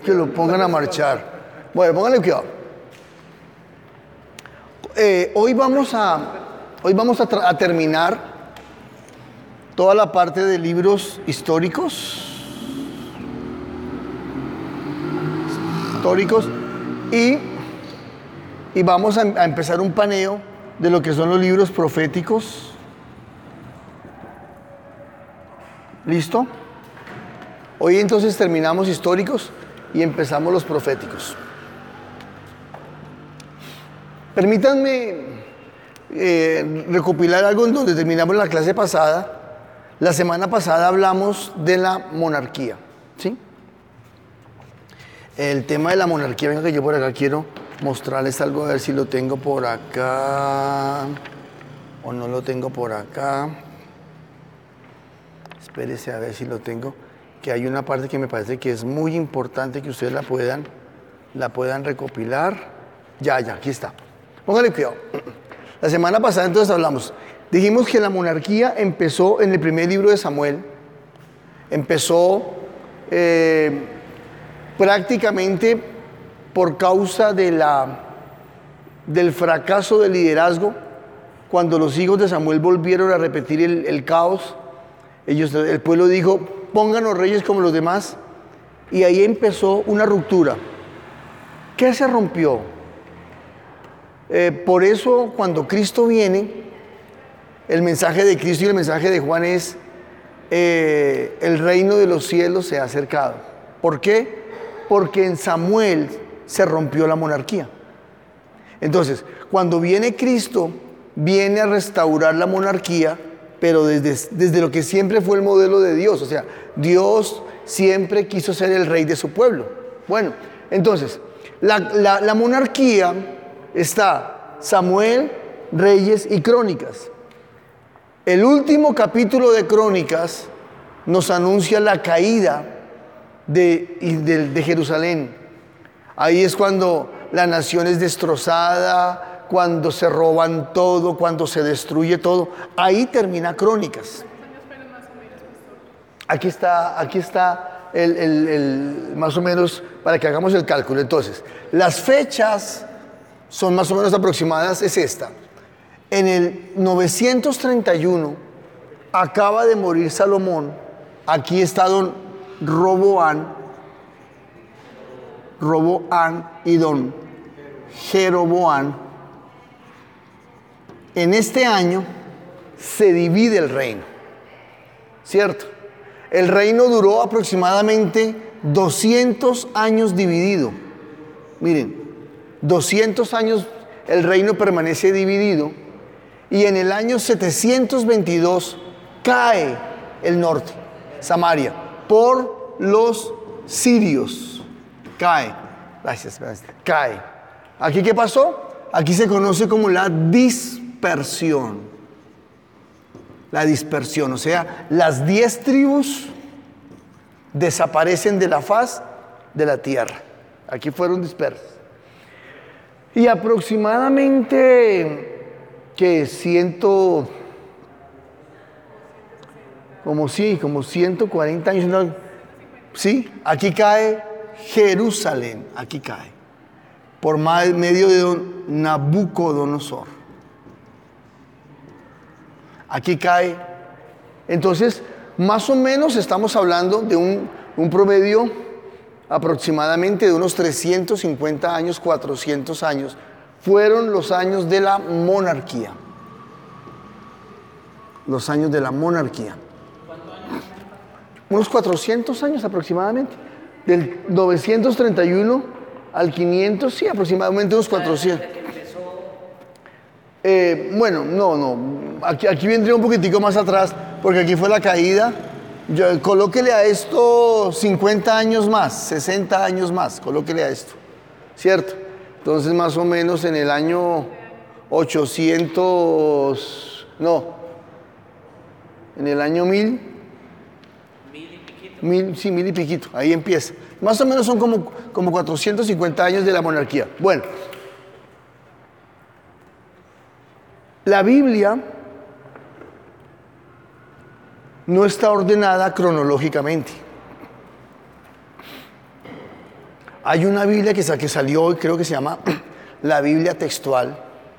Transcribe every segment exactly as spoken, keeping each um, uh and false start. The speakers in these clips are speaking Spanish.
que lo pongan a marchar. Bueno, pónganle cuidado. Eh, hoy vamos a, hoy vamos a, tra- a terminar toda la parte de libros históricos. históricos y, y vamos a, a empezar un paneo de lo que son los libros proféticos. ¿Listo? Hoy entonces terminamos históricos y empezamos los proféticos. Permítanme eh, recopilar algo en donde terminamos la clase pasada. La semana pasada hablamos de la monarquía, ¿sí? El tema de la monarquía, venga que yo por acá quiero mostrarles algo, a ver si lo tengo por acá o no lo tengo por acá. Espérese a ver si lo tengo, que hay una parte que me parece que es muy importante que ustedes la puedan, la puedan recopilar. Ya, ya, aquí está. Póngale cuidado. La semana pasada entonces hablamos, dijimos que la monarquía empezó en el primer libro de Samuel, empezó eh, prácticamente por causa de la, del fracaso del liderazgo, cuando los hijos de Samuel volvieron a repetir el, el caos. Ellos, el pueblo dijo, pónganos reyes como los demás, y ahí empezó una ruptura. ¿Qué se rompió? Eh, por eso cuando Cristo viene, el mensaje de Cristo y el mensaje de Juan es, eh, el reino de los cielos se ha acercado. ¿Por qué? Porque en Samuel se rompió la monarquía. Entonces, cuando viene Cristo, viene a restaurar la monarquía, pero desde, desde lo que siempre fue el modelo de Dios. O sea, Dios siempre quiso ser el rey de su pueblo. Bueno, entonces, la, la, la monarquía está Samuel, Reyes y Crónicas. El último capítulo de Crónicas nos anuncia la caída de, de, de Jerusalén. Ahí es cuando la nación es destrozada, cuando se roban todo, cuando se destruye todo. Ahí termina Crónicas. Aquí está, aquí está el, el, el, más o menos, para que hagamos el cálculo. Entonces, las fechas son más o menos aproximadas, es esta. En el novecientos treinta y uno acaba de morir Salomón. Aquí está don Roboán, Roboán y don Jeroboán. En este año se divide el reino, ¿cierto? El reino duró aproximadamente doscientos años dividido. Miren, doscientos años el reino permanece dividido, y en el año setecientos veintidós cae el norte, Samaria, por los sirios. Cae, gracias, gracias, cae. ¿Aquí qué pasó? Aquí se conoce como la dispersión. La dispersión, o sea, las diez tribus desaparecen de la faz de la tierra. Aquí fueron dispersas. Y aproximadamente, que ciento, como sí, como ciento cuarenta años, ¿no? Sí, aquí cae Jerusalén, aquí cae, por medio de don Nabucodonosor. Aquí cae. Entonces, más o menos estamos hablando de un, un promedio aproximadamente de unos trescientos cincuenta años, cuatrocientos años. Fueron los años de la monarquía. Los años de la monarquía. Unos cuatrocientos años aproximadamente. Del novecientos treinta y uno al quinientos, sí, aproximadamente unos cuatrocientos. Eh, bueno, no, no. Aquí, aquí vendría un poquitico más atrás, porque aquí fue la caída. Yo, colóquele a esto cincuenta años más, sesenta años más, colóquele a esto, ¿cierto? Entonces, más o menos en el año ochocientos, no, en el año mil, mil y piquito. Mil, sí, mil y piquito, ahí empieza. Más o menos son como, como cuatrocientos cincuenta años de la monarquía. Bueno, la Biblia no está ordenada cronológicamente. Hay una Biblia que, que salió hoy, creo que se llama la Biblia textual.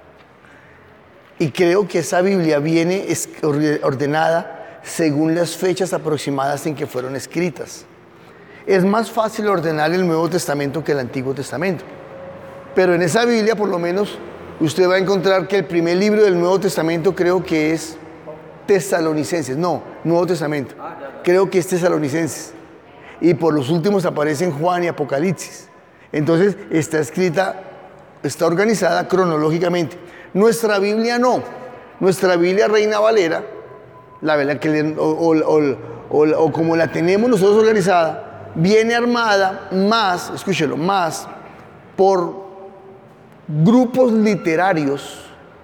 Y creo que esa Biblia viene ordenada según las fechas aproximadas en que fueron escritas. Es más fácil ordenar el Nuevo Testamento que el Antiguo Testamento. Pero en esa Biblia, por lo menos, usted va a encontrar que el primer libro del Nuevo Testamento creo que es Tesalonicenses. No, Nuevo Testamento. Creo que es Tesalonicenses. Y por los últimos aparecen Juan y Apocalipsis. Entonces, está escrita, está organizada cronológicamente. Nuestra Biblia no. Nuestra Biblia Reina Valera, la verdad que le, o, o, o, o, o como la tenemos nosotros organizada, viene armada más, escúchelo, más por grupos literarios,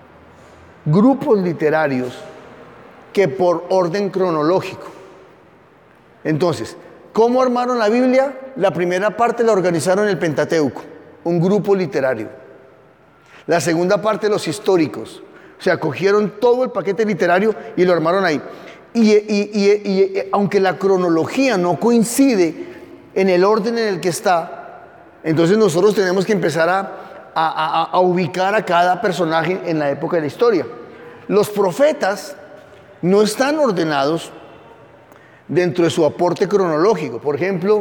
grupos literarios que por orden cronológico. Entonces, ¿cómo armaron la Biblia? La primera parte la organizaron el Pentateuco, un grupo literario. La segunda parte, los históricos. O sea, cogieron todo el paquete literario y lo armaron ahí. Y, y, y, y, y aunque la cronología no coincide en el orden en el que está, entonces nosotros tenemos que empezar a, a, a, a ubicar a cada personaje en la época de la historia. Los profetas no están ordenados dentro de su aporte cronológico. Por ejemplo,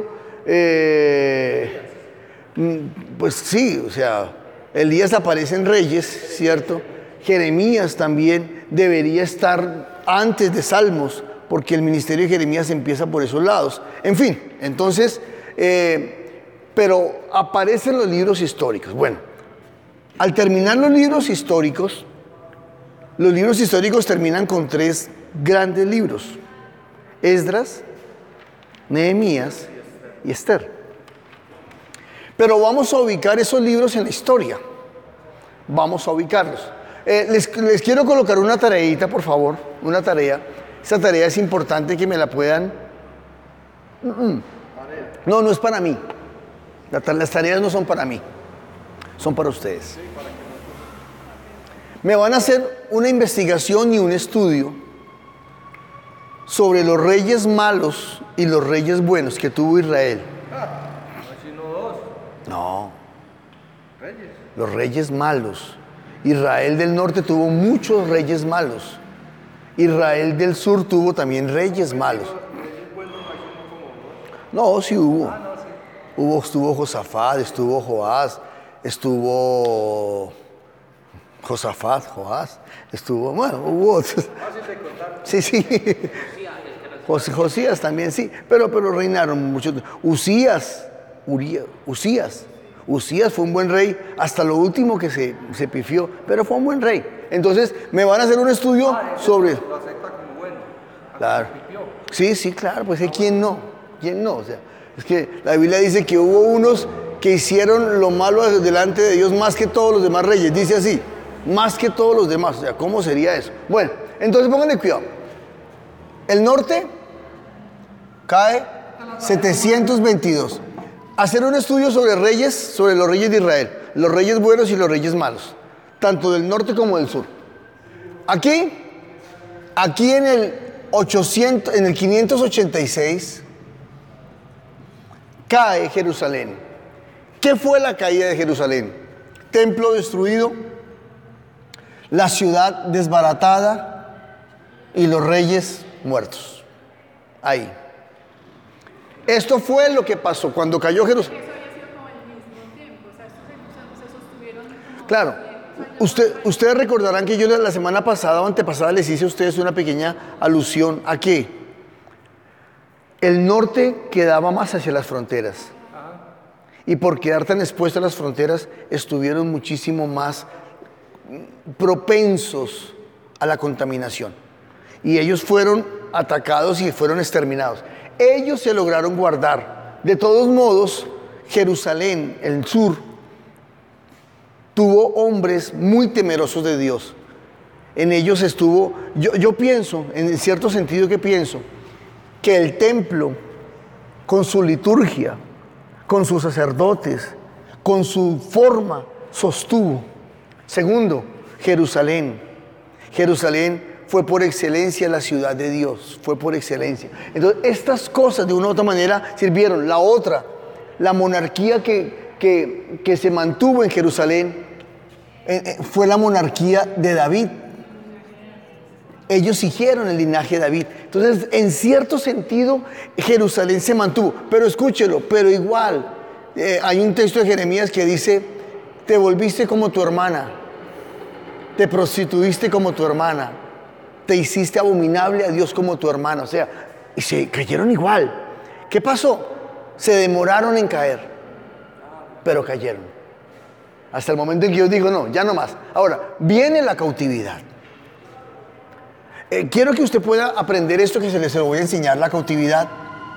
eh, pues sí, o sea, Elías aparece en Reyes, ¿cierto? Jeremías también debería estar antes de Salmos, porque el ministerio de Jeremías empieza por esos lados. En fin, entonces, eh, pero aparecen los libros históricos. Bueno, al terminar los libros históricos, los libros históricos terminan con tres grandes libros: Esdras, Nehemías y Esther. Pero vamos a ubicar esos libros en la historia. Vamos a ubicarlos. Eh, les, les quiero colocar una tareita, por favor, una tarea. Esa tarea es importante que me la puedan... No, no es para mí. Las tareas no son para mí, son para ustedes. Me van a hacer una investigación y un estudio sobre los reyes malos y los reyes buenos que tuvo Israel. No, los reyes malos. Israel del norte tuvo muchos reyes malos. Israel del sur tuvo también reyes malos. No, sí hubo. Hubo, estuvo Josafat, estuvo Joás, estuvo Josafat, Joás, estuvo, bueno, hubo otros. Sí, sí. Jos, Josías también, sí, pero, pero reinaron muchos. Usías, Uría, Usías, Usías fue un buen rey hasta lo último que se, se pifió, pero fue un buen rey. Entonces, me van a hacer un estudio ah, sobre... Lo acepta como bueno. Claro. Sí, sí, claro, pues ¿quién no? ¿Quién no? O sea, es que la Biblia dice que hubo unos que hicieron lo malo delante de Dios más que todos los demás reyes. Dice así, más que todos los demás. O sea, ¿cómo sería eso? Bueno, entonces pónganle cuidado. El norte cae setecientos veintidós. Hacer un estudio sobre reyes, sobre los reyes de Israel, los reyes buenos y los reyes malos, tanto del norte como del sur. Aquí, aquí en el ochocientos, en el quinientos ochenta y seis, cae Jerusalén. ¿Qué fue la caída de Jerusalén? Templo destruido, la ciudad desbaratada y los reyes muertos. Ahí. Esto fue lo que pasó cuando cayó Jerusalén. Eso había sido como el mismo tiempo, o sea, estos se sostuvieron como... Claro, usted, ustedes recordarán que yo la semana pasada o antepasada les hice a ustedes una pequeña alusión a que el norte quedaba más hacia las fronteras. Y por quedar tan expuestos a las fronteras, estuvieron muchísimo más propensos a la contaminación. Y ellos fueron atacados y fueron exterminados. Ellos se lograron guardar. De todos modos, Jerusalén, el sur, tuvo hombres muy temerosos de Dios. En ellos estuvo, yo, yo pienso, en cierto sentido que pienso, que el templo, con su liturgia, con sus sacerdotes, con su forma, sostuvo. Segundo, Jerusalén. Jerusalén fue por excelencia la ciudad de Dios, fue por excelencia. Entonces, estas cosas de una u otra manera sirvieron. La otra, la monarquía que, que, que se mantuvo en Jerusalén eh, eh, fue la monarquía de David. Ellos siguieron el linaje de David. Entonces, en cierto sentido, Jerusalén se mantuvo. Pero escúchelo, pero igual, eh, hay un texto de Jeremías que dice, te volviste como tu hermana, te prostituiste como tu hermana, te hiciste abominable a Dios como tu hermana. O sea, y se cayeron igual. ¿Qué pasó? Se demoraron en caer, pero cayeron. Hasta el momento en que yo digo, no, ya no más. Ahora, viene la cautividad. Eh, quiero que usted pueda aprender esto que se les se lo voy a enseñar, la cautividad.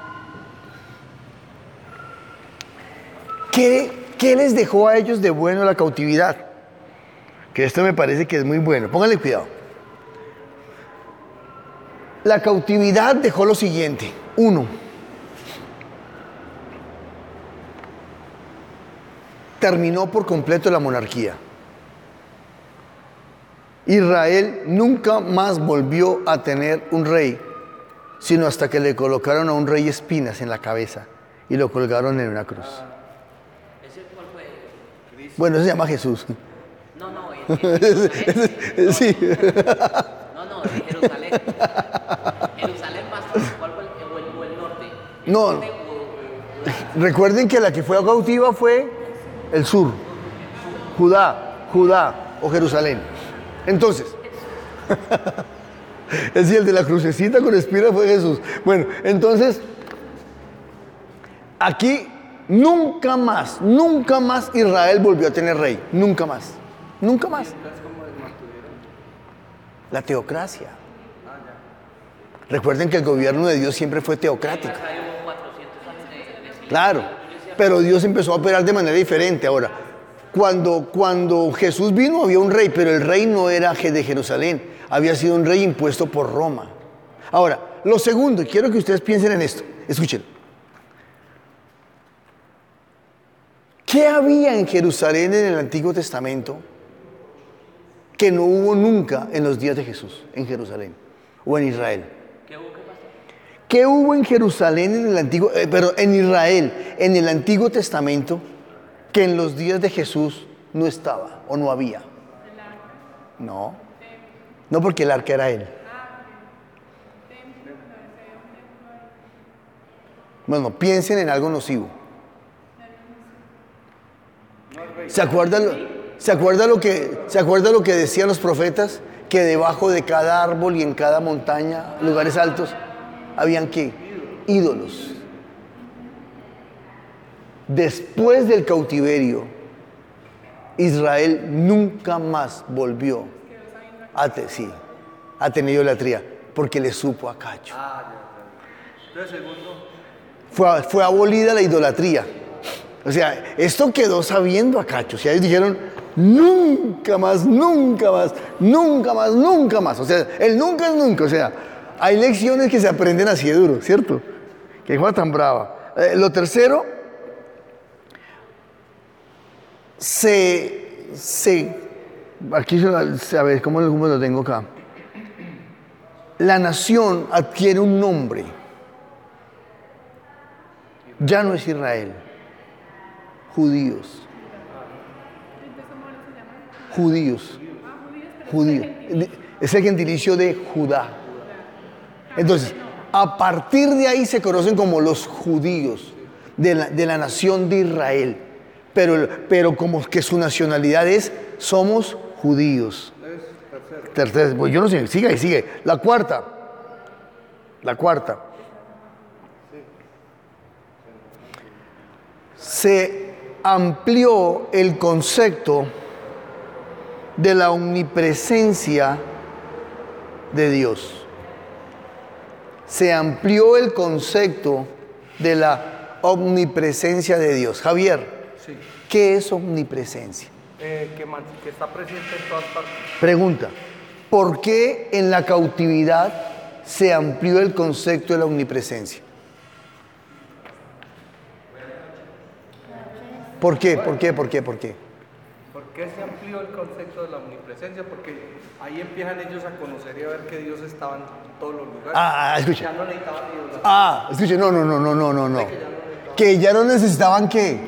¿Qué, ¿Qué les dejó a ellos de bueno la cautividad? Que esto me parece que es muy bueno. Pónganle cuidado. La cautividad dejó lo siguiente. Uno, terminó por completo la monarquía. Israel nunca más volvió a tener un rey, sino hasta que le colocaron a un rey espinas en la cabeza y lo colgaron en una cruz. ¿Ese cuál fue? Bueno, eso se llama Jesús. No, no, en Jerusalén. Sí. No, no, en Jerusalén. Jerusalén, pastor, ¿cuál fue el, o el, o el norte? ¿El No. norte o- o- Recuerden que la que fue cautiva fue el sur, Judá, Judá o Jerusalén. Entonces, es decir, el de la crucecita con espina fue Jesús. Bueno, entonces, aquí nunca más, nunca más Israel volvió a tener rey. Nunca más, nunca más. La teocracia. Recuerden que el gobierno de Dios siempre fue teocrático. Acá hubo cuatrocientos años de- de silencio. Claro, pero Dios empezó a operar de manera diferente. Ahora, cuando, cuando Jesús vino había un rey, pero el rey no era de Jerusalén, había sido un rey impuesto por Roma. Ahora, lo segundo, y quiero que ustedes piensen en esto, escuchen. ¿Qué había en Jerusalén en el Antiguo Testamento que no hubo nunca en los días de Jesús, en Jerusalén o en Israel? ¿Qué hubo? ¿Qué pasó? ¿Qué hubo en Jerusalén en el Antiguo, eh, pero en Israel, en el Antiguo Testamento, que en los días de Jesús no estaba o no había? No, no, porque el arca era él. Bueno, piensen en algo nocivo. ¿Se acuerdan, ¿se acuerda lo que, ¿Se acuerda lo que decían los profetas? Que debajo de cada árbol y en cada montaña, lugares altos, habían ¿qué? Ídolos. Después del cautiverio, Israel nunca más volvió a, te, sí, a tener idolatría, porque le supo a cacho. Fue, fue abolida la idolatría. O sea, esto quedó sabiendo a cacho. O sea, ellos dijeron, nunca más, nunca más, nunca más, nunca más. O sea, el nunca es nunca. O sea, hay lecciones que se aprenden así de duro, ¿cierto? Qué cosa tan brava. Eh, lo tercero, se, se, aquí se, a ver, ¿cómo, ¿cómo lo tengo acá? La nación adquiere un nombre. Ya no es Israel. Judíos. Judíos. Judíos. Es el gentilicio de Judá. Entonces, a partir de ahí se conocen como los judíos de la, de la nación de Israel. Pero, pero como que su nacionalidad es, somos judíos. Tercera, pues yo no sé, sigue y sigue. La cuarta. La cuarta. Se amplió el concepto de la omnipresencia de Dios. Se amplió el concepto de la omnipresencia de Dios. Javier, Sí. ¿qué es omnipresencia? Eh, que, man- que está presente en todas partes. Pregunta, ¿por qué en la cautividad se amplió el concepto de la omnipresencia? ¿Por qué? ¿Por qué? ¿Por qué? ¿Por qué? ¿Por qué se amplió el concepto de la omnipresencia? Porque ahí empiezan ellos a conocer y a ver que Dios estaba en todos los lugares. Ah, escucha. Ya no necesitaban idolatría. Ah, escuche, no, no, no, no, no, no, no. Que ya no necesitaban qué.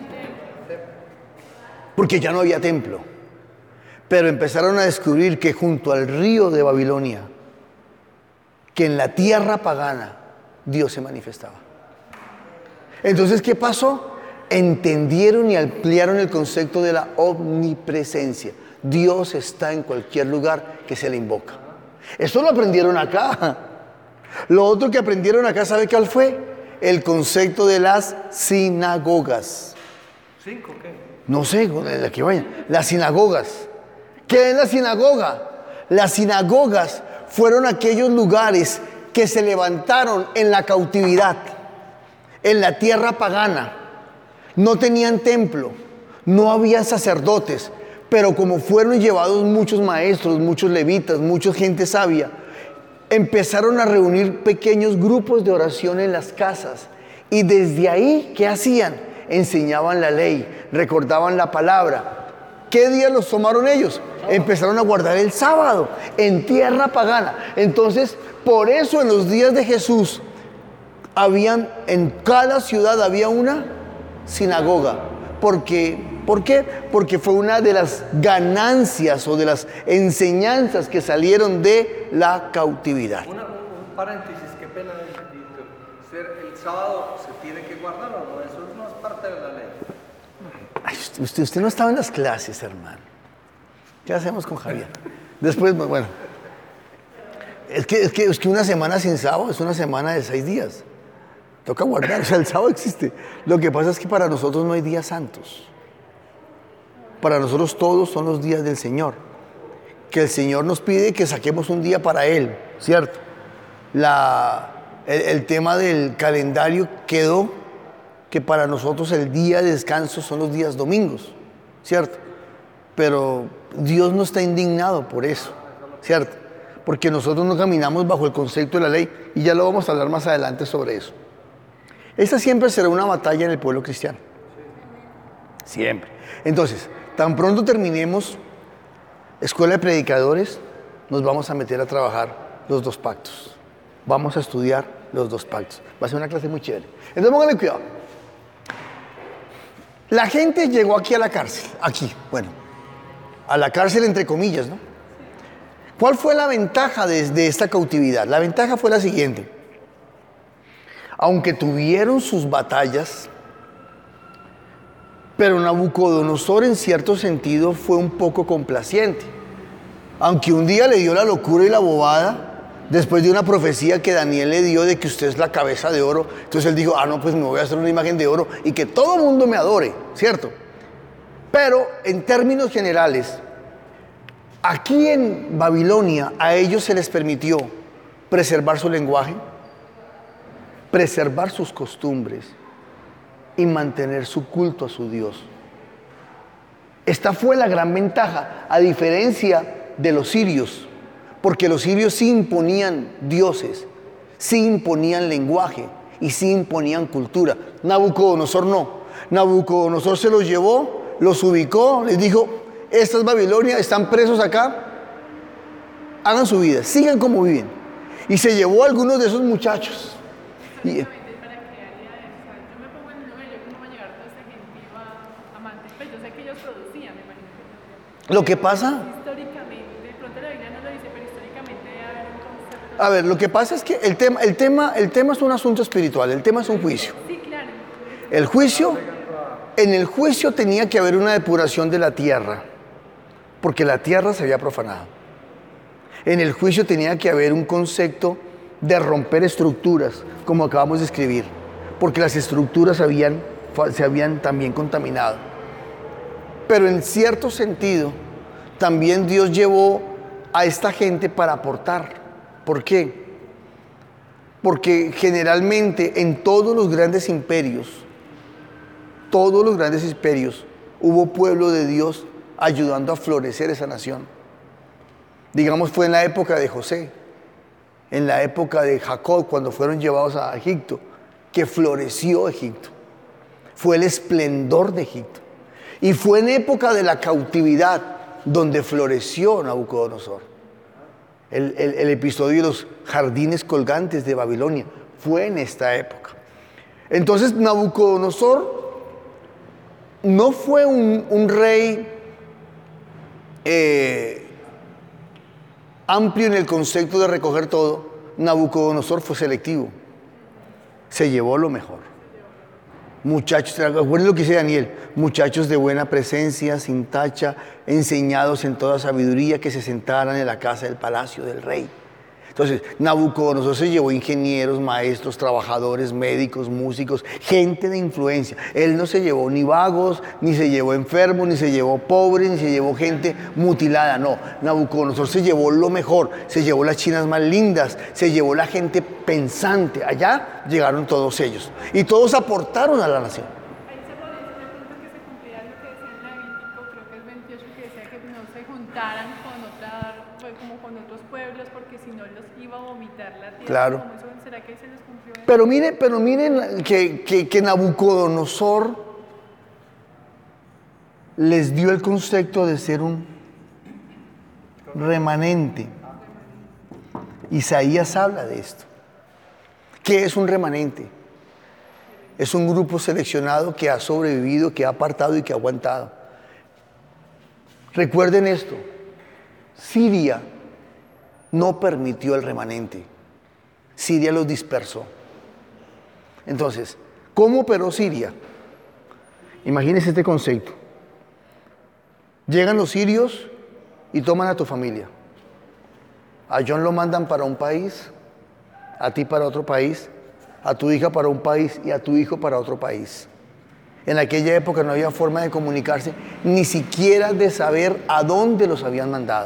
Porque ya no había templo. Pero empezaron a descubrir que junto al río de Babilonia, que en la tierra pagana, Dios se manifestaba. Entonces, ¿qué pasó? Entendieron y ampliaron el concepto de la omnipresencia. Dios está en cualquier lugar que se le invoca. Esto lo aprendieron acá. Lo otro que aprendieron acá, ¿sabe cuál fue? El concepto de las sinagogas. ¿Cinco qué? No sé, la que vayan. Las sinagogas. ¿Qué es la sinagoga? Las sinagogas fueron aquellos lugares que se levantaron en la cautividad, en la tierra pagana. No tenían templo, no había sacerdotes, pero como fueron llevados muchos maestros, muchos levitas, mucha gente sabia, empezaron a reunir pequeños grupos de oración en las casas. Y desde ahí, ¿qué hacían? Enseñaban la ley, recordaban la palabra. ¿Qué día los tomaron ellos? Empezaron a guardar el sábado en tierra pagana. Entonces, por eso en los días de Jesús, habían, en cada ciudad había una sinagoga. Porque, ¿por qué? Porque fue una de las ganancias o de las enseñanzas que salieron de la cautividad. Una, un, un paréntesis, qué pena. Ser el sábado se tiene que guardar o no, eso no es parte de la ley. Ay, usted, usted no estaba en las clases, hermano. ¿Qué hacemos con Javier? Después, bueno. Es que, es que, es que una semana sin sábado es una semana de seis días. Toca guardar, o sea, el sábado existe. Lo que pasa es que para nosotros no hay días santos. Para nosotros todos son los días del Señor. Que el Señor nos pide que saquemos un día para Él, ¿cierto? La, el, el tema del calendario quedó que para nosotros el día de descanso son los días domingos, ¿cierto? Pero Dios no está indignado por eso, ¿cierto? Porque nosotros no caminamos bajo el concepto de la ley, y ya lo vamos a hablar más adelante sobre eso. Esta siempre será una batalla en el pueblo cristiano. Siempre. Entonces, tan pronto terminemos escuela de predicadores, nos vamos a meter a trabajar los dos pactos. Vamos a estudiar los dos pactos. Va a ser una clase muy chévere. Entonces, pónganle cuidado. La gente llegó aquí a la cárcel, aquí, bueno, a la cárcel entre comillas, ¿no? ¿Cuál fue la ventaja de, de esta cautividad? La ventaja fue la siguiente. Aunque tuvieron sus batallas, pero Nabucodonosor en cierto sentido fue un poco complaciente. Aunque un día le dio la locura y la bobada, después de una profecía que Daniel le dio de que usted es la cabeza de oro, entonces él dijo, ah, no, pues me voy a hacer una imagen de oro y que todo el mundo me adore, ¿cierto? Pero en términos generales, aquí en Babilonia a ellos se les permitió preservar su lenguaje, preservar sus costumbres y mantener su culto a su Dios. Esta fue la gran ventaja, a diferencia de los sirios, porque los sirios sí imponían dioses, sí imponían lenguaje y sí imponían cultura. Nabucodonosor no. Nabucodonosor se los llevó, los ubicó, les dijo, esta es Babilonia, están presos acá, hagan su vida, sigan como viven. Y se llevó a algunos de esos muchachos. Y, lo que pasa, a ver, lo que pasa es que el tema, el tema, el tema es un asunto espiritual, el tema es un juicio. El juicio, en el juicio tenía que haber una depuración de la tierra, porque la tierra se había profanado. En el juicio tenía que haber un concepto de romper estructuras, como acabamos de escribir, porque las estructuras habían, se habían también contaminado. Pero en cierto sentido, también Dios llevó a esta gente para aportar. ¿Por qué? Porque generalmente en todos los grandes imperios, todos los grandes imperios, hubo pueblo de Dios ayudando a florecer esa nación. Digamos, fue en la época de José, en la época de Jacob, cuando fueron llevados a Egipto, que floreció Egipto. Fue el esplendor de Egipto. Y fue en época de la cautividad donde floreció Nabucodonosor. El, el, el episodio de los jardines colgantes de Babilonia fue en esta época. Entonces Nabucodonosor no fue un, un rey eh, amplio en el concepto de recoger todo. Nabucodonosor fue selectivo. Se llevó lo mejor. Muchachos, recuerden lo que dice Daniel, muchachos de buena presencia, sin tacha, enseñados en toda sabiduría, que se sentaran en la casa del palacio del rey. Entonces, Nabucodonosor se llevó ingenieros, maestros, trabajadores, médicos, músicos, gente de influencia. Él no se llevó ni vagos, ni se llevó enfermos, ni se llevó pobres, ni se llevó gente mutilada. No, Nabucodonosor se llevó lo mejor, se llevó las chinas más lindas, se llevó la gente pensante. Allá llegaron todos ellos y todos aportaron a la nación. Ahí se podría decir de pronto que se cumplía lo que decía en Levítico, creo que es veintiocho, que decía que no se juntaran con otra, pues, como con otros pueblos, porque si no los iba a vomitar la tierra. Claro. Como eso, ¿será que ahí se les cumplió? Pero miren, pero miren que, que, que Nabucodonosor les dio el concepto de ser un remanente. Isaías habla de esto. ¿Qué es un remanente? Es un grupo seleccionado que ha sobrevivido, que ha apartado y que ha aguantado. Recuerden esto, Siria no permitió el remanente, Siria los dispersó. Entonces, ¿cómo operó Siria? Imagínense este concepto. Llegan los sirios y toman a tu familia. A John lo mandan para un país, a ti para otro país, a tu hija para un país y a tu hijo para otro país. En aquella época no había forma de comunicarse, ni siquiera de saber a dónde los habían mandado.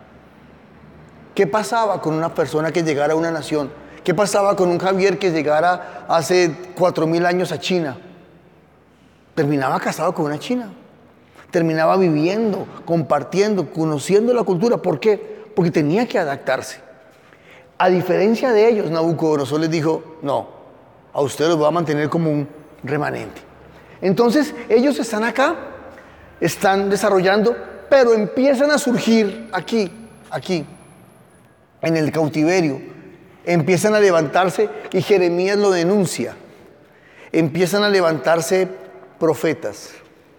¿Qué pasaba con una persona que llegara a una nación? ¿Qué pasaba con un Javier que llegara hace cuatro mil años a China? Terminaba casado con una china. Terminaba viviendo, compartiendo, conociendo la cultura. ¿Por qué? Porque tenía que adaptarse. A diferencia de ellos, Nabucodonosor les dijo, no, a ustedes los voy a mantener como un remanente. Entonces, ellos están acá, están desarrollando, pero empiezan a surgir aquí, aquí, en el cautiverio. Empiezan a levantarse, y Jeremías lo denuncia. Empiezan a levantarse profetas,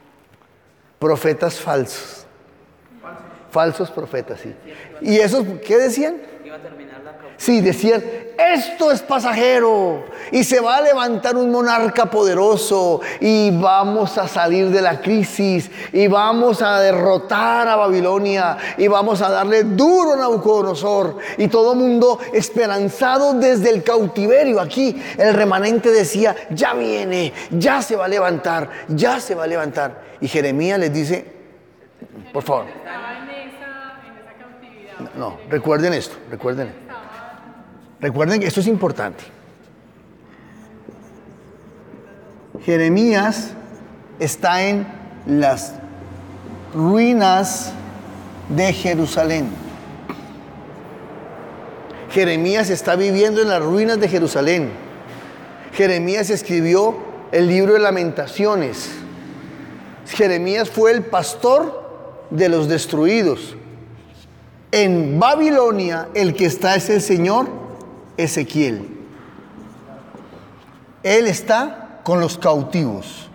profetas falsos. Falsos profetas, sí. ¿Y esos qué decían? Iba a terminar la cautividad. Sí, decían, esto es pasajero y se va a levantar un monarca poderoso y vamos a salir de la crisis y vamos a derrotar a Babilonia y vamos a darle duro a Nabucodonosor. Y todo el mundo esperanzado desde el cautiverio. Aquí el remanente decía, ya viene, ya se va a levantar, ya se va a levantar. Y Jeremías les dice, por favor. Estaba en esa, en esa cautividad. No, recuerden esto, recuerden. Recuerden que esto es importante. Jeremías está en las ruinas de Jerusalén. Jeremías está viviendo en las ruinas de Jerusalén. Jeremías escribió el libro de Lamentaciones. Jeremías fue el pastor de los destruidos. En Babilonia, el que está es el Señor Ezequiel. Él está con los cautivos.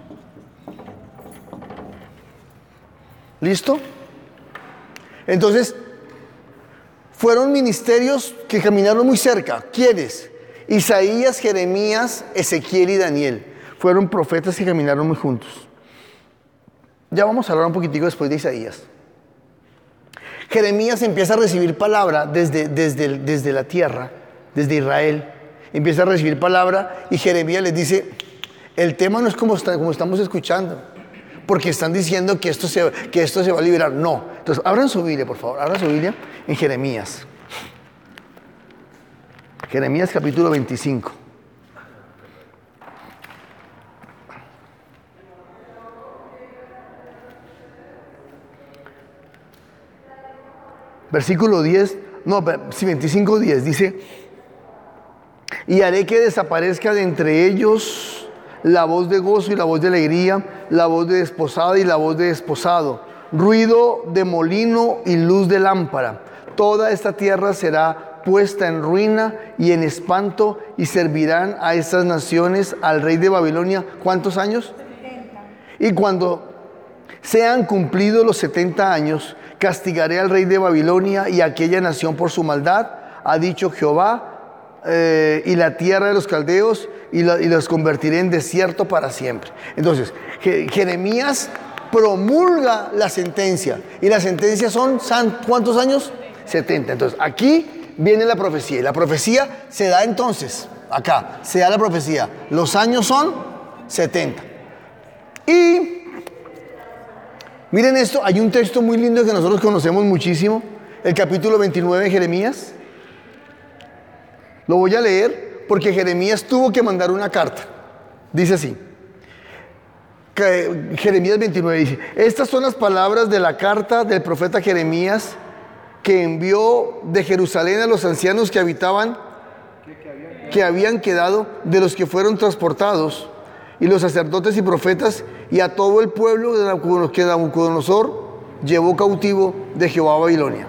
¿Listo? Entonces, fueron ministerios que caminaron muy cerca. ¿Quiénes? Isaías, Jeremías, Ezequiel y Daniel. Fueron profetas que caminaron muy juntos. Ya vamos a hablar un poquitico después de Isaías. Jeremías empieza a recibir palabra desde, desde, desde la tierra, desde Israel. Empieza a recibir palabra y Jeremías les dice, el tema no es como, está, como estamos escuchando, porque están diciendo que esto, se, que esto se va a liberar. No. Entonces, abran su Biblia, por favor. Abran su Biblia en Jeremías. Jeremías capítulo veinticinco. Versículo diez, no, sí, veinticinco, diez, dice, y haré que desaparezca de entre ellos la voz de gozo y la voz de alegría, la voz de desposada y la voz de desposado, ruido de molino y luz de lámpara. Toda esta tierra será será puesta en ruina y en espanto, y servirán a estas naciones al rey de Babilonia. ¿Cuántos años? Y cuando sean cumplidos los setenta años, castigaré al rey de Babilonia y a aquella nación por su maldad, ha dicho Jehová, eh, y la tierra de los caldeos, y, la, y los convertiré en desierto para siempre. Entonces, Je- Jeremías promulga la sentencia, y la sentencia son, ¿cuántos años? setenta. Entonces, aquí viene la profecía, y la profecía se da entonces, acá, se da la profecía. Los años son setenta. Y miren esto, hay un texto muy lindo que nosotros conocemos muchísimo, el capítulo veintinueve de Jeremías. Lo voy a leer porque Jeremías tuvo que mandar una carta. Dice así, que Jeremías veintinueve dice: estas son las palabras de la carta del profeta Jeremías, que envió de Jerusalén a los ancianos que habitaban, que habían quedado de los que fueron transportados, y los sacerdotes y profetas, y a todo el pueblo de Nabucodonosor, que Nabucodonosor llevó cautivo de Jehová a Babilonia.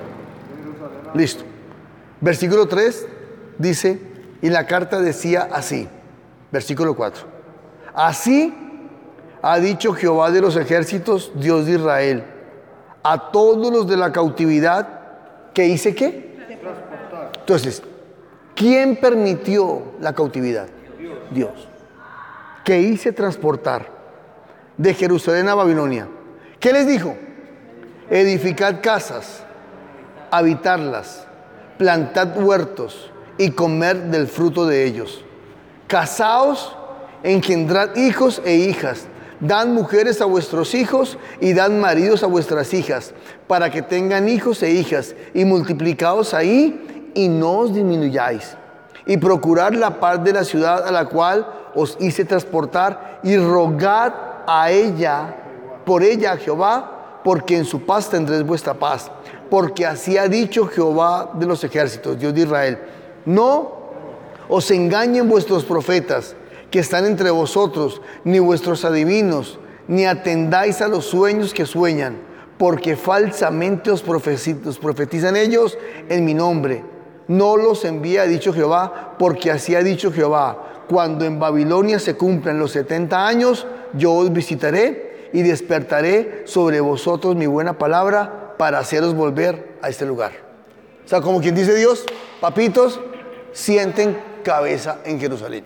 Listo. Versículo tres dice, y la carta decía así, versículo cuatro: así ha dicho Jehová de los ejércitos, Dios de Israel, a todos los de la cautividad, ¿que hice qué? Entonces, ¿quién permitió la cautividad? Dios. Que hice transportar de Jerusalén a Babilonia. ¿Qué les dijo? Edificad casas, habitarlas, plantad huertos y comer del fruto de ellos. Casaos, engendrad hijos e hijas, dad mujeres a vuestros hijos y dad maridos a vuestras hijas, para que tengan hijos e hijas, y multiplicaos ahí y no os disminuyáis. Y procurad la paz de la ciudad a la cual os hice transportar, y rogad a ella, por ella a Jehová, porque en su paz tendréis vuestra paz. Porque así ha dicho Jehová de los ejércitos, Dios de Israel: no os engañen vuestros profetas que están entre vosotros, ni vuestros adivinos, ni atendáis a los sueños que sueñan, porque falsamente os profetizan ellos en mi nombre. No los envía, ha dicho Jehová, porque así ha dicho Jehová: cuando en Babilonia se cumplan los setenta años, yo os visitaré y despertaré sobre vosotros mi buena palabra para haceros volver a este lugar. O sea, como quien dice Dios: papitos, sienten cabeza en Jerusalén.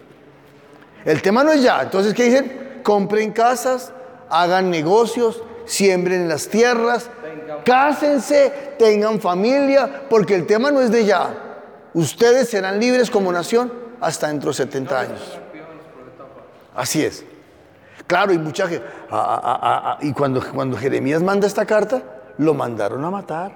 El tema no es ya. Entonces, ¿qué dicen? Compren casas, hagan negocios, siembren en las tierras, cásense, tengan familia, porque el tema no es de ya. Ustedes serán libres como nación hasta dentro de setenta años. Así es. Claro, y mucha gente. Y cuando, cuando Jeremías manda esta carta, lo mandaron a matar.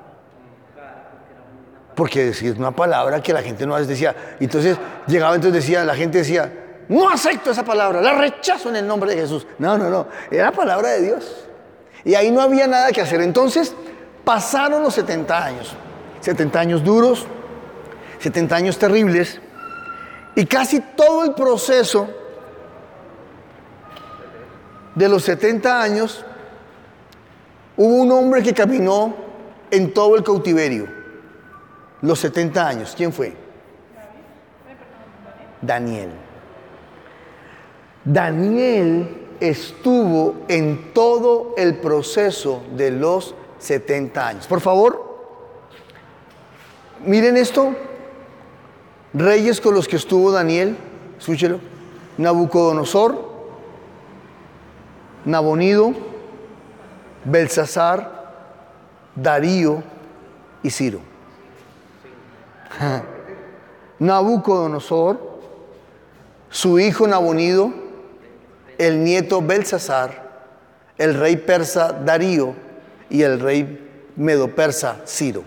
Porque es una palabra que la gente no decía. Entonces llegaba, entonces decía, la gente decía: no acepto esa palabra, la rechazo en el nombre de Jesús. No, no, no. Era la palabra de Dios. Y ahí no había nada que hacer. Entonces pasaron los setenta años. setenta años duros, setenta años terribles. Y casi todo el proceso de los setenta años, hubo un hombre que caminó en todo el cautiverio. Los setenta años. ¿Quién fue? Daniel. Daniel estuvo en todo el proceso de los setenta años. Por favor, miren esto. Reyes con los que estuvo Daniel, escúchelo: Nabucodonosor, Nabonido, Belsasar, Darío y Ciro. Nabucodonosor, su hijo Nabonido, el nieto Belsasar, el rey persa Darío y el rey medo-persa Ciro.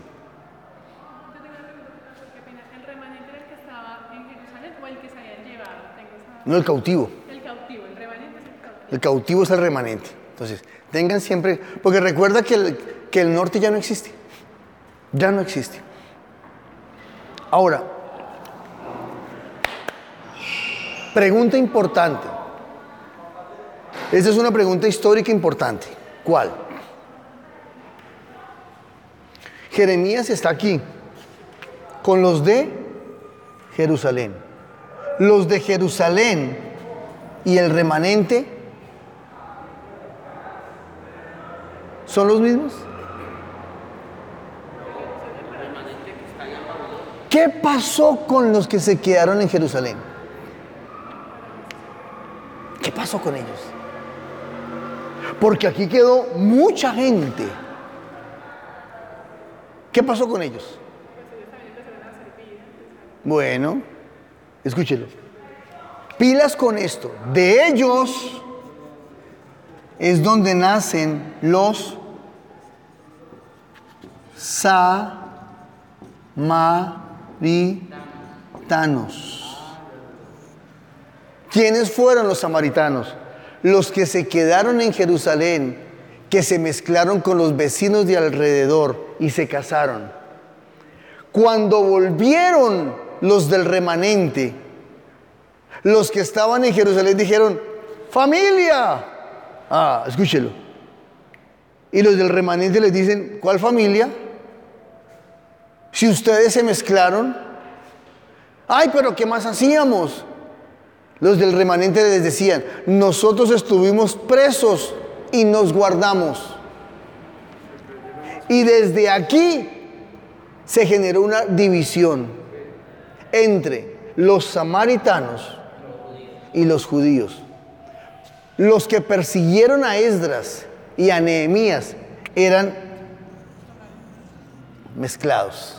No, el cautivo. El cautivo, el remanente es el cautivo. El cautivo es el remanente. Entonces, tengan siempre, porque recuerda que el, que el norte ya no existe. Ya no existe. Ahora, pregunta importante. Esta es una pregunta histórica importante. ¿Cuál? Jeremías está aquí. con los de Jerusalén. Los de Jerusalén y el remanente son los mismos. ¿Qué pasó con los que se quedaron en Jerusalén? ¿Qué pasó con ellos? Porque aquí quedó mucha gente. ¿Qué pasó con ellos? Bueno, escúchelo. Pilas con esto. De ellos es donde nacen los samaritanos. ¿Quiénes fueron los samaritanos? Los que se quedaron en Jerusalén, que se mezclaron con los vecinos de alrededor y se casaron. Cuando volvieron los del remanente, los que estaban en Jerusalén dijeron, ¡familia! Ah, escúchelo. Y los del remanente les dicen, ¿cuál familia? Si ustedes se mezclaron. Ay, pero ¿qué más hacíamos? Los del remanente les decían, nosotros estuvimos presos y nos guardamos. Y desde aquí se generó una división entre los samaritanos y los judíos. Los que persiguieron a Esdras y a Nehemías eran mezclados.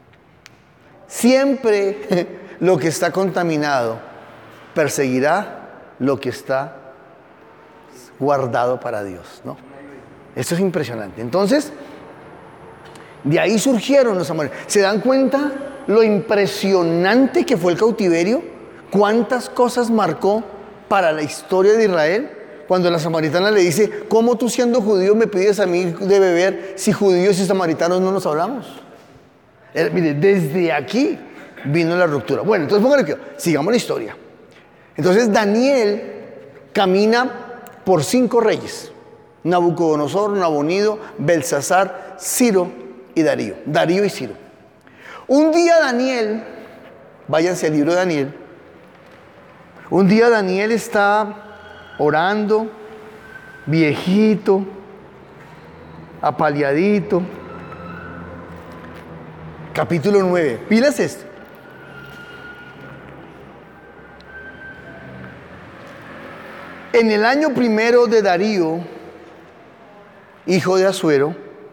Siempre lo que está contaminado perseguirá lo que está guardado para Dios, ¿no? Esto es impresionante. Entonces, de ahí surgieron los samaritanos. ¿Se dan cuenta lo impresionante que fue el cautiverio? ¿Cuántas cosas marcó para la historia de Israel? Cuando la samaritana le dice, ¿cómo tú siendo judío me pides a mí de beber si judíos y samaritanos no nos hablamos? Eh, mire, desde aquí vino la ruptura. Bueno, entonces póngale que sigamos la historia. Entonces Daniel camina por cinco reyes: Nabucodonosor, Nabonido, Belsasar, Ciro y Darío. Darío y Ciro. Un día Daniel, váyanse al libro de Daniel, un día Daniel está orando, viejito, apaleadito. Capítulo nueve. Pilas esto. En el año primero de Darío, hijo de Asuero,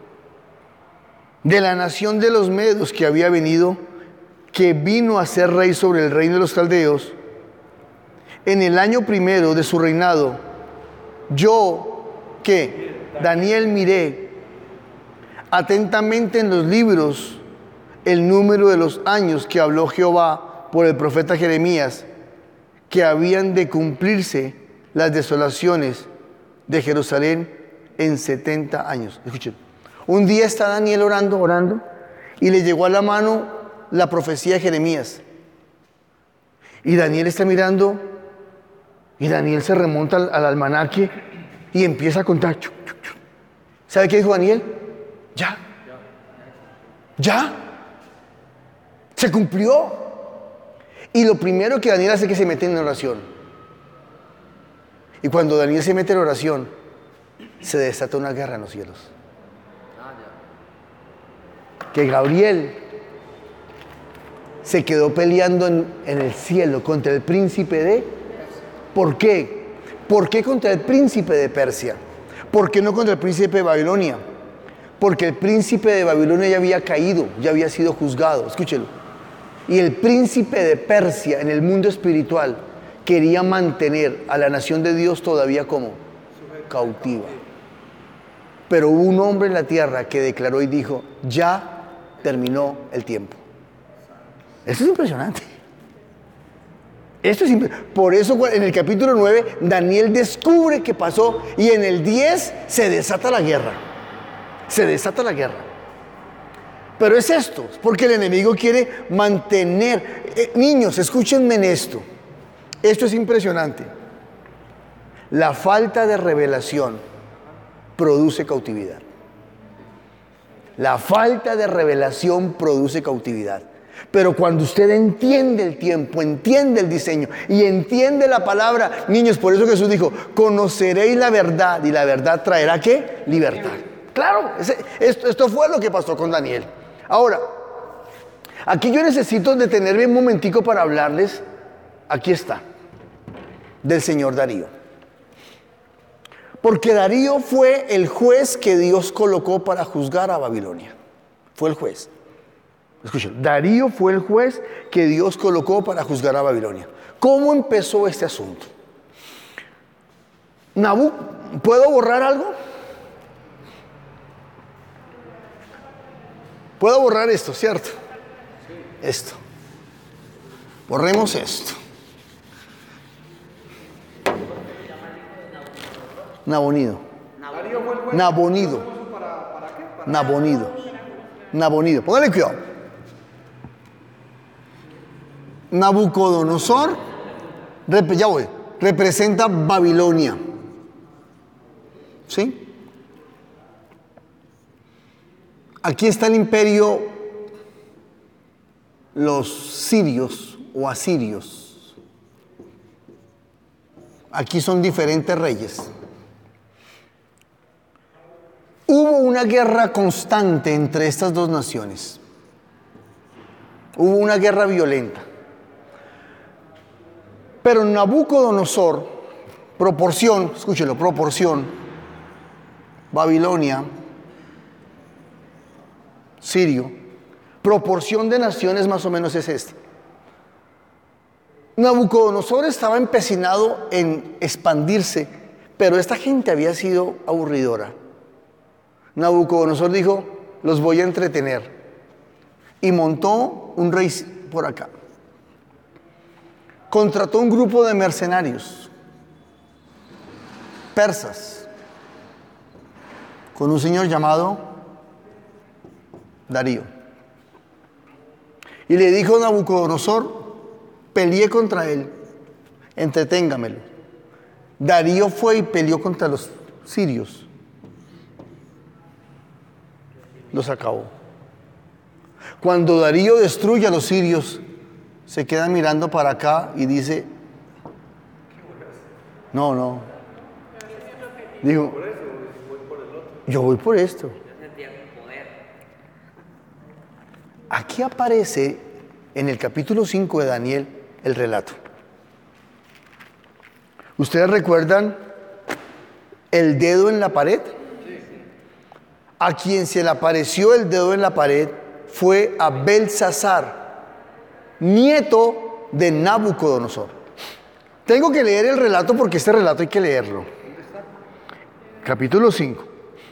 de la nación de los Medos que había venido, que vino a ser rey sobre el reino de los caldeos, en el año primero de su reinado, yo, que Daniel miré atentamente en los libros el número de los años que habló Jehová por el profeta Jeremías, que habían de cumplirse las desolaciones de Jerusalén en setenta años. Escuchen. Un día está Daniel orando, orando, y le llegó a la mano la profecía de Jeremías. Y Daniel está mirando, y Daniel se remonta al, al almanaque y empieza a contar. ¿Sabe qué dijo Daniel? Ya. Ya. Se cumplió. Y lo primero que Daniel hace es que se mete en oración. Y cuando Daniel se mete en oración, se desata una guerra en los cielos. Que Gabriel se quedó peleando en, en el cielo contra el príncipe de... ¿Por qué? ¿Por qué contra el príncipe de Persia? ¿Por qué no contra el príncipe de Babilonia? Porque el príncipe de Babilonia ya había caído, ya había sido juzgado. Escúchelo. Y el príncipe de Persia en el mundo espiritual quería mantener a la nación de Dios todavía como cautiva. Pero hubo un hombre en la tierra que declaró y dijo, ya terminó el tiempo. Esto es impresionante. Esto es impresionante. Por eso en el capítulo nueve Daniel descubre qué pasó y en el diez se desata la guerra. Se desata la guerra. Pero es esto, porque el enemigo quiere mantener. Eh, niños, escúchenme en esto. Esto es impresionante. La falta de revelación produce cautividad. La falta de revelación produce cautividad. Pero cuando usted entiende el tiempo, entiende el diseño y entiende la palabra, niños, por eso Jesús dijo, conoceréis la verdad y la verdad traerá ¿qué? Libertad. Claro, ese, esto, esto fue lo que pasó con Daniel. Ahora, aquí yo necesito detenerme un momentico para hablarles, aquí está, del señor Darío. Porque Darío fue el juez que Dios colocó para juzgar a Babilonia. Fue el juez. Escuchen, Darío fue el juez que Dios colocó para juzgar a Babilonia. ¿Cómo empezó este asunto? Nabú, ¿puedo borrar algo? Puedo borrar esto, ¿cierto? Esto. Borremos esto. Nabonido. Nabonido. Nabonido. Nabonido. Póngale cuidado. Nabucodonosor, ya voy, representa Babilonia. ¿Sí? Aquí está el imperio, los sirios o asirios. Aquí son diferentes reyes. Hubo una guerra constante entre estas dos naciones. Hubo una guerra violenta. Pero Nabucodonosor, proporción, escúchelo, proporción, Babilonia, Sirio, proporción de naciones más o menos es esta. Nabucodonosor estaba empecinado en expandirse, pero esta gente había sido aburridora. Nabucodonosor dijo, los voy a entretener. Y montó un rey por acá. Contrató un grupo de mercenarios, persas, con un señor llamado Darío. Y le dijo a Nabucodonosor, peleé contra él, entreténgamelo. Darío fue y peleó contra los sirios. Los acabó. Cuando Darío destruye a los sirios, se queda mirando para acá y dice, no, no. Dijo, yo voy por esto. Aquí aparece en el capítulo cinco de Daniel el relato. ¿Ustedes recuerdan el dedo en la pared? A quien se le apareció el dedo en la pared fue a Belsasar, nieto de Nabucodonosor. Tengo que leer el relato porque este relato hay que leerlo. Capítulo cinco,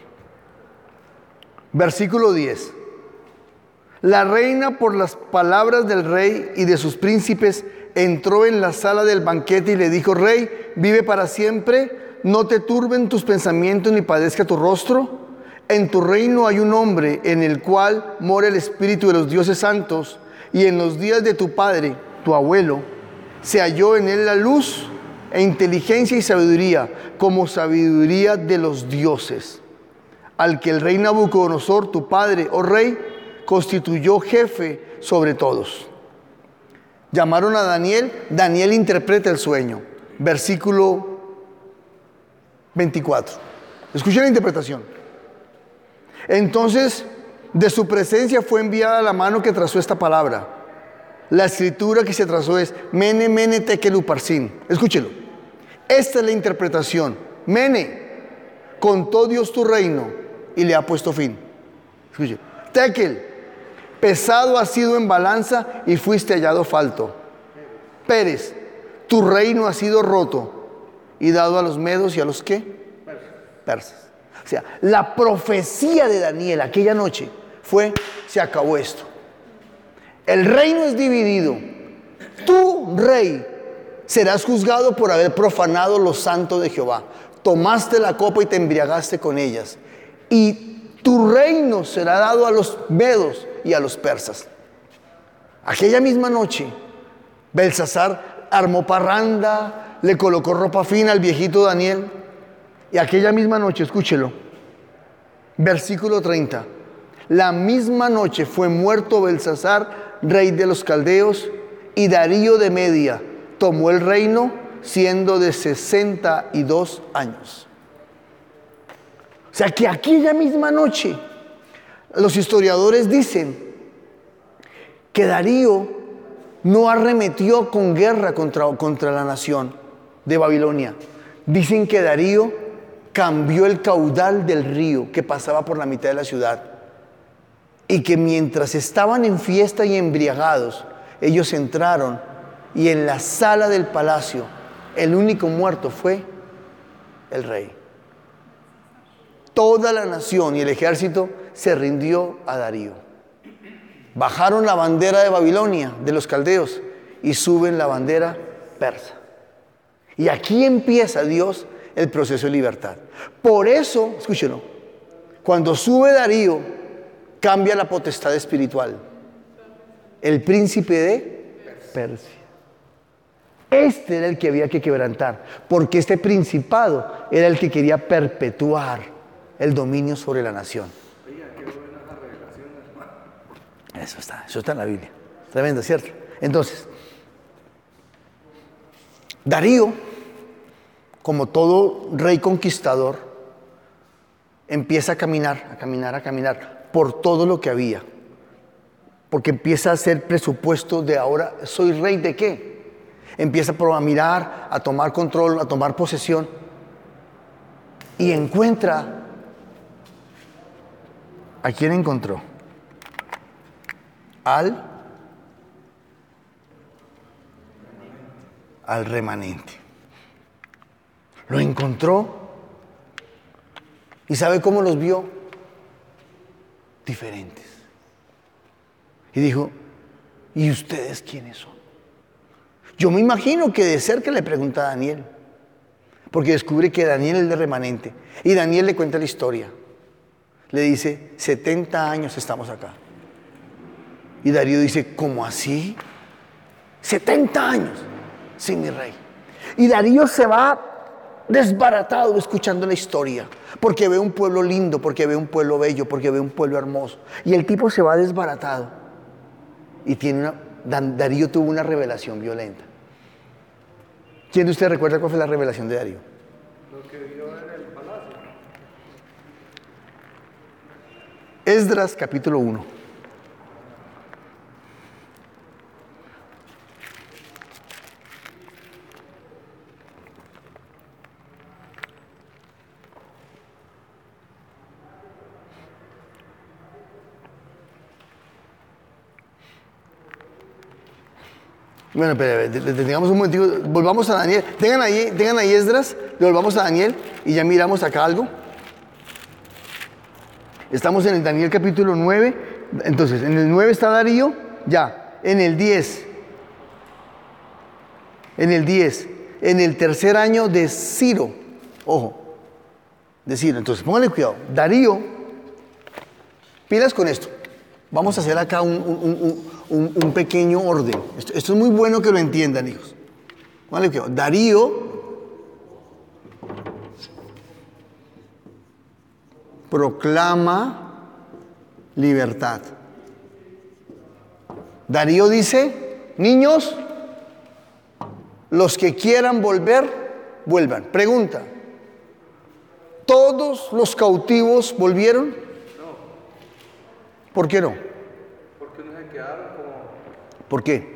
versículo diez. La reina, por las palabras del rey y de sus príncipes, entró en la sala del banquete y le dijo, Rey, vive para siempre, no te turben tus pensamientos ni padezca tu rostro. En tu reino hay un hombre en el cual mora el espíritu de los dioses santos, y en los días de tu padre, tu abuelo, se halló en él la luz e inteligencia y sabiduría, como sabiduría de los dioses, al que el rey Nabucodonosor, tu padre, oh rey, constituyó jefe sobre todos. Llamaron a Daniel, Daniel interpreta el sueño. Versículo veinticuatro. Escuchen la interpretación. Entonces, de su presencia fue enviada la mano que trazó esta palabra. La escritura que se trazó es Mene, Mene, Tekel, Uparsin. Escúchelo. Esta es la interpretación. Mene, contó Dios tu reino y le ha puesto fin. Escúchelo. Tekel, pesado has sido en balanza y fuiste hallado falto. Pérez, tu reino ha sido roto y dado a los medos y a los ¿qué? Persas. O sea, la profecía de Daniel aquella noche fue, se acabó esto. El reino es dividido. Tú, rey, serás juzgado por haber profanado lo santo de Jehová. Tomaste la copa y te embriagaste con ellas. Y tu reino será dado a los medos y a los persas. Aquella misma noche, Belsasar armó parranda, le colocó ropa fina al viejito Daniel. Y aquella misma noche, escúchelo, versículo treinta. La misma noche fue muerto Belsasar, rey de los caldeos, y Darío de Media tomó el reino siendo de sesenta y dos años. O sea que aquella misma noche, los historiadores dicen que Darío no arremetió con guerra contra, contra la nación de Babilonia. Dicen que Darío cambió el caudal del río que pasaba por la mitad de la ciudad, y que mientras estaban en fiesta y embriagados, ellos entraron, y en la sala del palacio el único muerto fue el rey. Toda la nación y el ejército se rindió a Darío. Bajaron la bandera de Babilonia, de los caldeos, y suben la bandera persa. Y aquí empieza Dios el proceso de libertad. Por eso, escúchenlo, cuando sube Darío, cambia la potestad espiritual. El príncipe de Persia. Este era el que había que quebrantar, porque este principado era el que quería perpetuar el dominio sobre la nación. Eso está, eso está en la Biblia. Tremendo, ¿cierto? Entonces, Darío, como todo rey conquistador, empieza a caminar, a caminar, a caminar por todo lo que había. Porque empieza a hacer presupuesto de ahora, ¿soy rey de qué? Empieza a mirar, a tomar control, a tomar posesión. Y encuentra, ¿a quién encontró? Al, al remanente. Lo encontró. ¿Y sabe cómo los vio? Diferentes. Y dijo, ¿y ustedes quiénes son? Yo me imagino que de cerca le pregunta a Daniel, porque descubre que Daniel es el remanente. Y Daniel le cuenta la historia. Le dice, setenta años estamos acá. Y Darío dice, ¿cómo así? setenta años. Sí, mi rey. Y Darío se va desbaratado escuchando la historia, porque ve un pueblo lindo, porque ve un pueblo bello, porque ve un pueblo hermoso. Y el tipo se va desbaratado. Y tiene una, Darío tuvo una revelación violenta. ¿Quién de ustedes recuerda cuál fue la revelación de Darío? Lo que vio en el palacio. Esdras capítulo uno. Bueno, pero detengamos un momentico, volvamos a Daniel. Tengan ahí, tengan ahí Esdras, volvamos a Daniel y ya miramos acá algo. Estamos en el Daniel capítulo nueve. Entonces, en el nueve está Darío, ya. En el diez. En el diez. En el tercer año de Ciro. Ojo. De Ciro. Entonces, pónganle cuidado. Darío. Pilas con esto. Vamos a hacer acá un, un, un, un, un pequeño orden. Esto, esto es muy bueno que lo entiendan, hijos. Pónganle cuidado. Darío proclama libertad. Darío dice, niños, los que quieran volver, vuelvan. Pregunta, ¿todos los cautivos volvieron? No. ¿Por qué no? Porque no se quedaron como... ¿Por qué?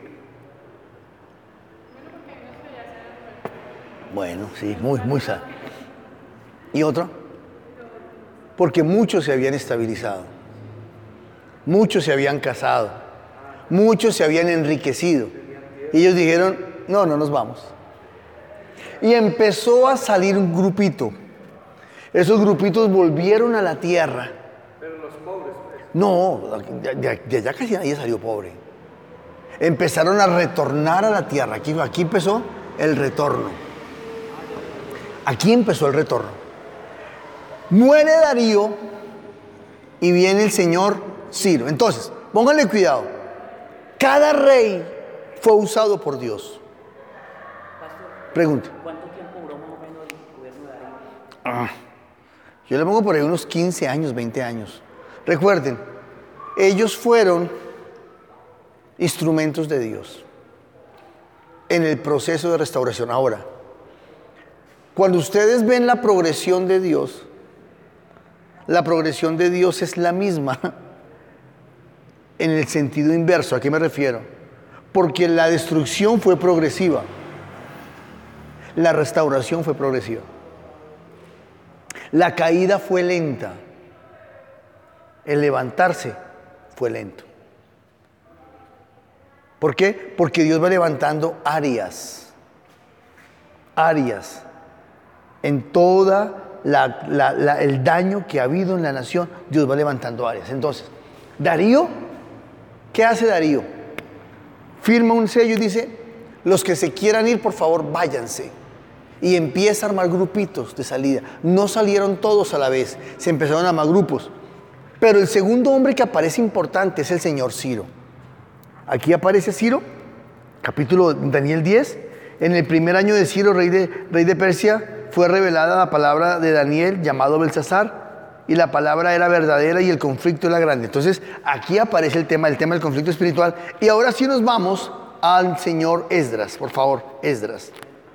Bueno, sí, muy, muy sano. ¿Y otro? Porque muchos se habían estabilizado, muchos se habían casado, muchos se habían enriquecido. Y ellos dijeron, no, no nos vamos. Y empezó a salir un grupito. Esos grupitos volvieron a la tierra. Pero los pobres, pues. No, de, de allá casi nadie salió pobre. Empezaron a retornar a la tierra. Aquí, aquí empezó el retorno. Aquí empezó el retorno. Muere Darío y viene el señor Ciro. Entonces, pónganle cuidado. Cada rey fue usado por Dios. Pregunta. ¿Cuánto tiempo duró más o menos el gobierno de Darío? Ah, yo le pongo por ahí unos quince años, veinte años. Recuerden, ellos fueron instrumentos de Dios en el proceso de restauración. Ahora, cuando ustedes ven la progresión de Dios, la progresión de Dios es la misma en el sentido inverso. ¿A qué me refiero? Porque la destrucción fue progresiva, la restauración fue progresiva. La caída fue lenta, el levantarse fue lento. ¿Por qué? Porque Dios va levantando áreas, áreas en toda la, la, la, el daño que ha habido en la nación. Dios va levantando áreas. Entonces, Darío, ¿qué hace Darío? Firma un sello y dice: los que se quieran ir, por favor, váyanse. Y empieza a armar grupitos de salida. No salieron todos a la vez, se empezaron a armar grupos. Pero el segundo hombre que aparece importante es el señor Ciro. Aquí aparece Ciro, capítulo Daniel diez. En el primer año de Ciro, rey de, rey de Persia, fue revelada la palabra de Daniel, llamado Belsasar, y la palabra era verdadera y el conflicto era grande. Entonces, aquí aparece el tema, el tema del conflicto espiritual. Y ahora sí nos vamos al señor Esdras. Por favor, Esdras.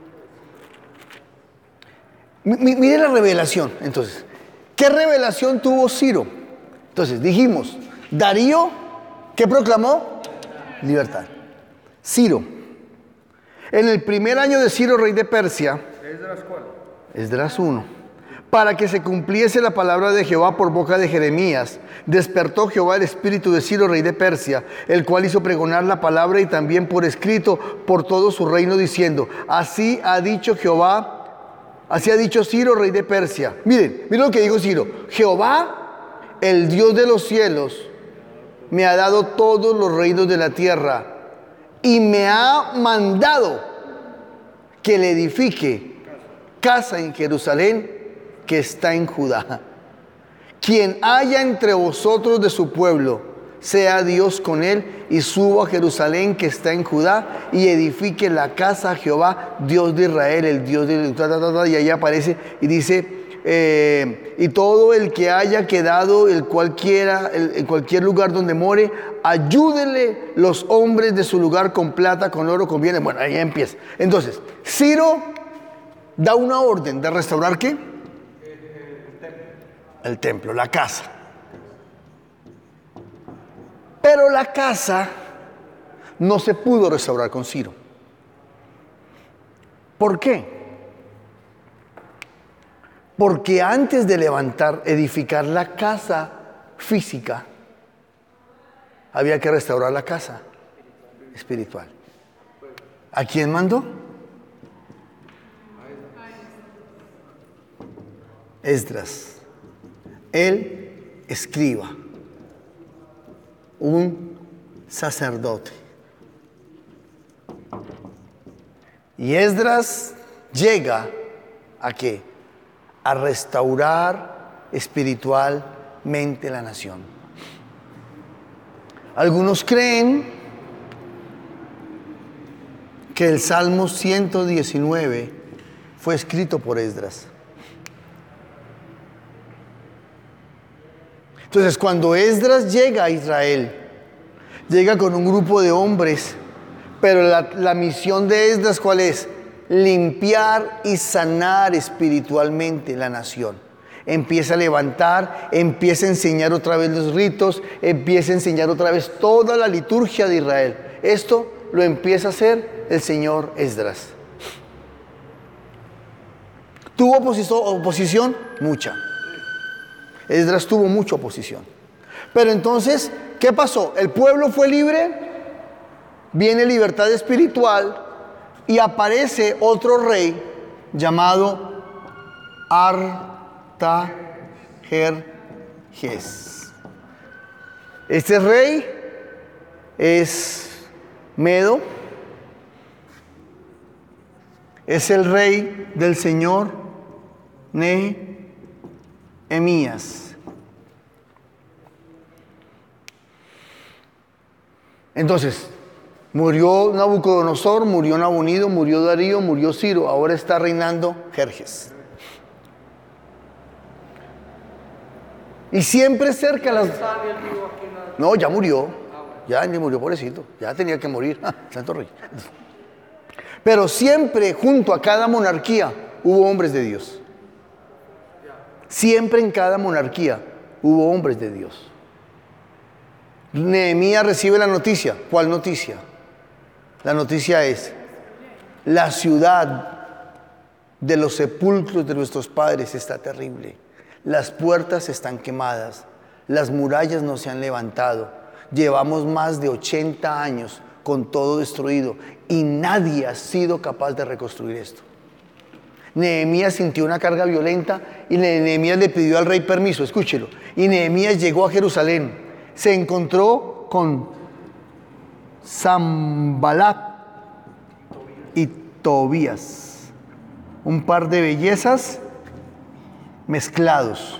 M- mire la revelación, entonces. ¿Qué revelación tuvo Ciro? Entonces, dijimos, Darío, ¿qué proclamó? Libertad. Ciro. En el primer año de Ciro, rey de Persia. ¿Esdras cuál? Esdras uno. Para que se cumpliese la palabra de Jehová por boca de Jeremías, despertó Jehová el espíritu de Ciro, rey de Persia, el cual hizo pregonar la palabra y también por escrito por todo su reino, diciendo: así ha dicho Jehová, así ha dicho Ciro, rey de Persia. Miren, miren lo que dijo Ciro: Jehová, el Dios de los cielos, me ha dado todos los reinos de la tierra y me ha mandado que le edifique casa en Jerusalén, que está en Judá. Quien haya entre vosotros de su pueblo, sea Dios con él, y suba a Jerusalén, que está en Judá, y edifique la casa a Jehová, Dios de Israel, el Dios de... Y ahí aparece y dice... Eh, y todo el que haya quedado, el cualquiera, el, en cualquier lugar donde more, ayúdenle los hombres de su lugar con plata, con oro, con bienes. Bueno, ahí empieza. Entonces, Ciro da una orden de restaurar ¿qué? El, el, templo. el templo, la casa. Pero la casa no se pudo restaurar con Ciro. ¿Por qué? Porque antes de levantar, edificar la casa física, había que restaurar la casa espiritual. ¿A quién mandó? Esdras, el escriba, un sacerdote. Y Esdras llega a qué? A restaurar espiritualmente la nación. Algunos creen que el Salmo ciento diecinueve fue escrito por Esdras. Entonces, cuando Esdras llega a Israel, llega con un grupo de hombres, pero la, la misión de Esdras, ¿cuál es? Limpiar y sanar espiritualmente la nación. Empieza a levantar, empieza a enseñar otra vez los ritos, empieza a enseñar otra vez toda la liturgia de Israel. Esto lo empieza a hacer el señor Esdras. ¿Tuvo oposición? Mucha. Esdras tuvo mucha oposición. Pero entonces, ¿qué pasó? El pueblo fue libre, viene libertad espiritual. Y aparece otro rey llamado Artajerjes. Este rey es medo, es el rey del señor Nehemías. Entonces, murió Nabucodonosor, murió Nabonido, murió Darío, murió Ciro. Ahora está reinando Jerjes. Y siempre cerca las... No, ya murió. ya ni murió, pobrecito, ya tenía que morir, ah, santo rey. Pero siempre junto a cada monarquía hubo hombres de Dios. Siempre en cada monarquía hubo hombres de Dios. Nehemías recibe la noticia. ¿Cuál noticia? La noticia es: la ciudad de los sepulcros de nuestros padres está terrible. Las puertas están quemadas. Las murallas no se han levantado. Llevamos más de ochenta años con todo destruido y nadie ha sido capaz de reconstruir esto. Nehemías sintió una carga violenta y Nehemías le pidió al rey permiso, escúchelo. Y Nehemías llegó a Jerusalén, se encontró con Sanbalat y Tobías, un par de bellezas mezclados,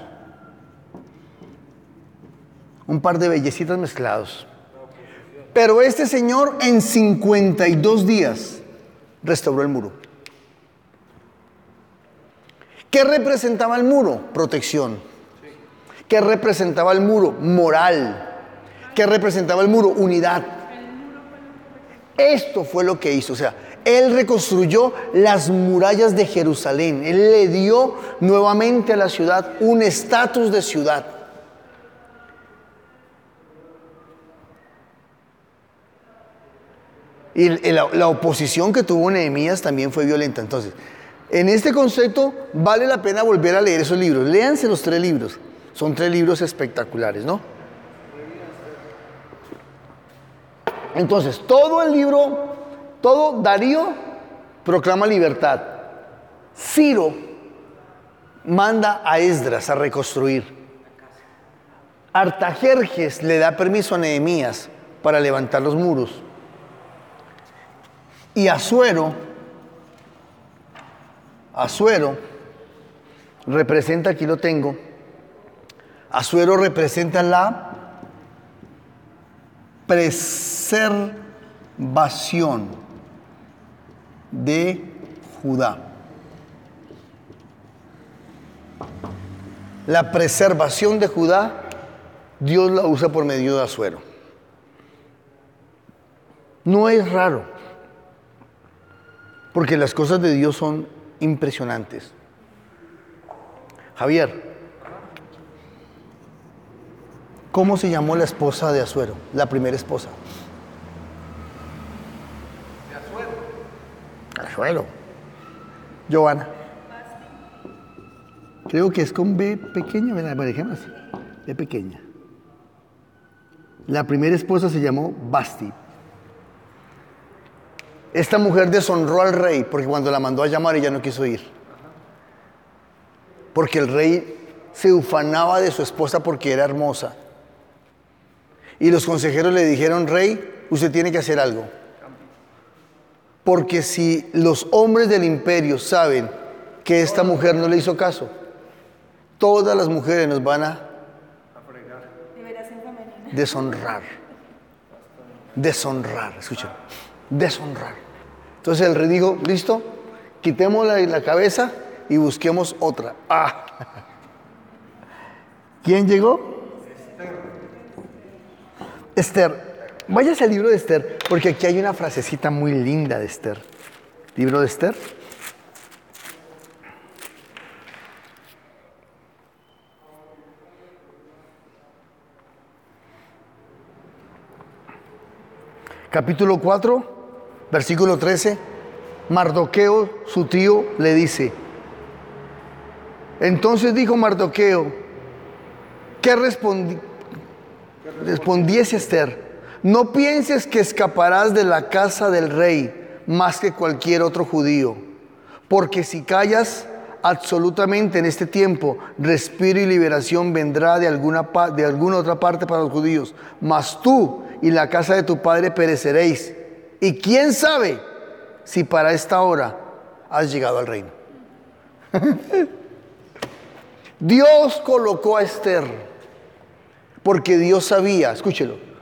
un par de bellecitas mezclados. Pero este señor en cincuenta y dos días restauró el muro. ¿Qué representaba el muro? Protección. ¿Qué representaba el muro? Moral. ¿Qué representaba el muro? Unidad. Esto fue lo que hizo. O sea, él reconstruyó las murallas de Jerusalén. Él le dio nuevamente a la ciudad un estatus de ciudad. Y la, la oposición que tuvo Nehemías también fue violenta. Entonces, en este concepto vale la pena volver a leer esos libros. Léanse los tres libros. Son tres libros espectaculares, ¿no? Entonces, todo el libro, todo Darío proclama libertad. Ciro manda a Esdras a reconstruir. Artajerjes le da permiso a Nehemías para levantar los muros. Y Asuero, Asuero representa, aquí lo tengo, Asuero representa la preservación de Judá. La preservación de Judá, Dios la usa por medio de Asuero. No es raro, porque las cosas de Dios son impresionantes. Javier, ¿cómo se llamó la esposa de Asuero? La primera esposa. De Asuero. Asuero. Giovanna. Creo que es con B pequeña, ¿verdad? Por ejemplo, así. B pequeña. La primera esposa se llamó Basti. Esta mujer deshonró al rey porque cuando la mandó a llamar ella no quiso ir. Porque el rey se ufanaba de su esposa porque era hermosa. Y los consejeros le dijeron: rey, usted tiene que hacer algo. Porque si los hombres del imperio saben que esta mujer no le hizo caso, todas las mujeres nos van a deshonrar. Deshonrar, escuchen. Deshonrar. Entonces el rey dijo: listo, quitemos la, la cabeza y busquemos otra. Ah. ¿Quién llegó? Esther. Esther. Váyase al libro de Esther, porque aquí hay una frasecita muy linda de Esther. Libro de Esther. Capítulo cuatro, versículo trece. Mardoqueo, su tío, le dice: entonces dijo Mardoqueo, ¿qué respondi- respondiese Esther? No pienses que escaparás de la casa del rey más que cualquier otro judío, porque si callas absolutamente en este tiempo, respiro y liberación vendrá de alguna, pa- de alguna otra parte para los judíos, mas tú y la casa de tu padre pereceréis. Y quién sabe si para esta hora has llegado al reino. Dios colocó a Esther porque Dios sabía, escúchelo,